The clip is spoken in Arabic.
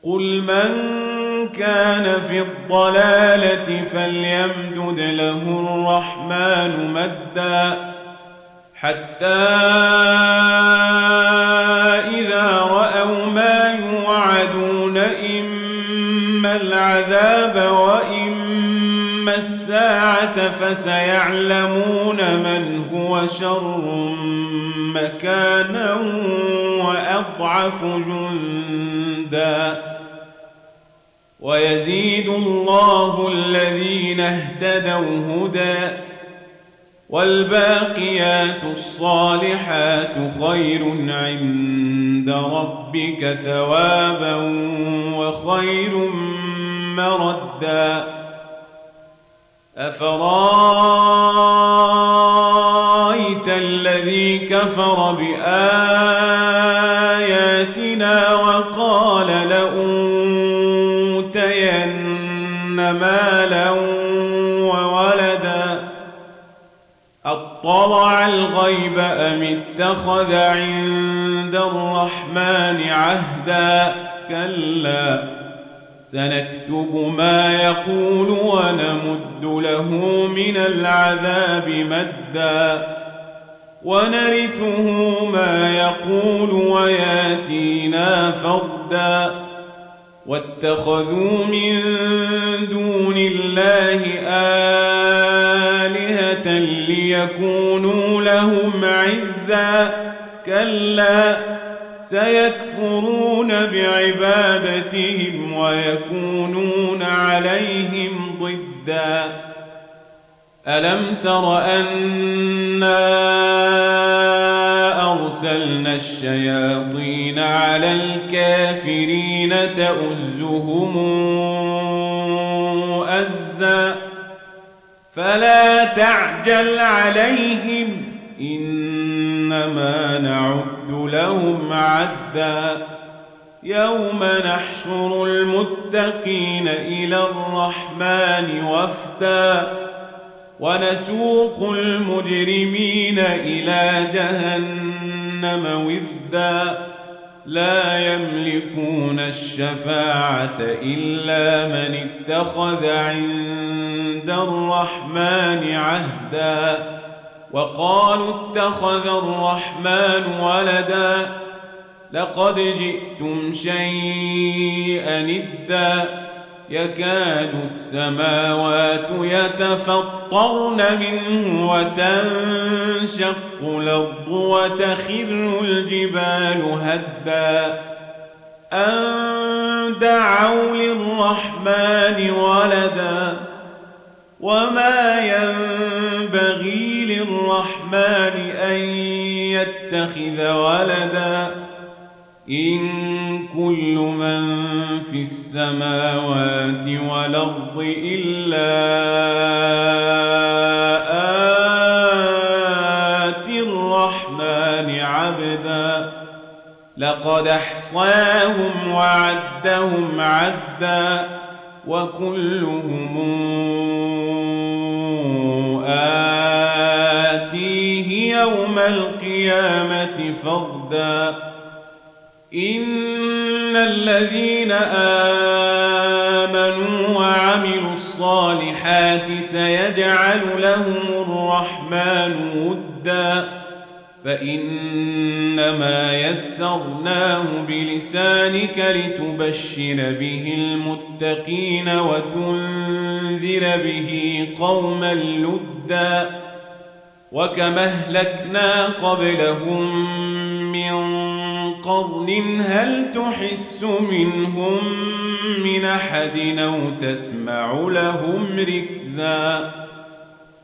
قل من كان في الضلالة فليمدد له الرحمن مدا حتى إذا رأوا ما يوعدون إما العذاب وإما الساعة فسيعلمون من هو شر مكانا وأضعف جندا ويزيد الله الذين اهتدوا هدى والباقيات الصالحات خير عند ربك ثوابا وخير مردا أفرأيت الذي كفر بآياتنا وقال لأوتين مالا وولدا أطلع الغيب أم اتخذ عند الرحمن عهدا كلا سنكتب ما يقول ونمد له من العذاب مدا ونرثه ما يقول وياتينا فردا واتخذوا من دون الله آلهة ليكونوا لهم عزا كلا سيكفرون بعبادتهم ويكونون عليهم ضدا ألم تر أنا أرسلنا الشياطين على الكافرين تؤزهم أزا فلا تعجل عليهم إنما نعد لهم عدا يوم نحشر المتقين إلى الرحمن وفدا ونسوق المجرمين إلى جهنم وفدا لا يملكون الشفاعة إلا من اتخذ عند الرحمن عهدا وقالوا اتخذ الرحمن ولدا لقد جئتم شيئا إدا يكاد السماوات يتفطرن منه وتنشق الأرض وتخر الجبال هدا أن دعوا للرحمن ولدا وما ينبغي للرحمن أن يتخذ ولدا إن كل من في السماوات والأرض إلا آتي الرحمن عبدا لقد أحصاهم وعدهم عدا وكلهم آتيه يوم القيامة فردا إن الذين آمنوا وعملوا الصالحات سيجعل لهم الرحمن ودا فإنما يسرناه بلسانك لتبشر به المتقين وتنذر به قوما لدا وكما أهلكنا قبلهم من قرن هل تحس منهم من أحد أو تسمع لهم ركزا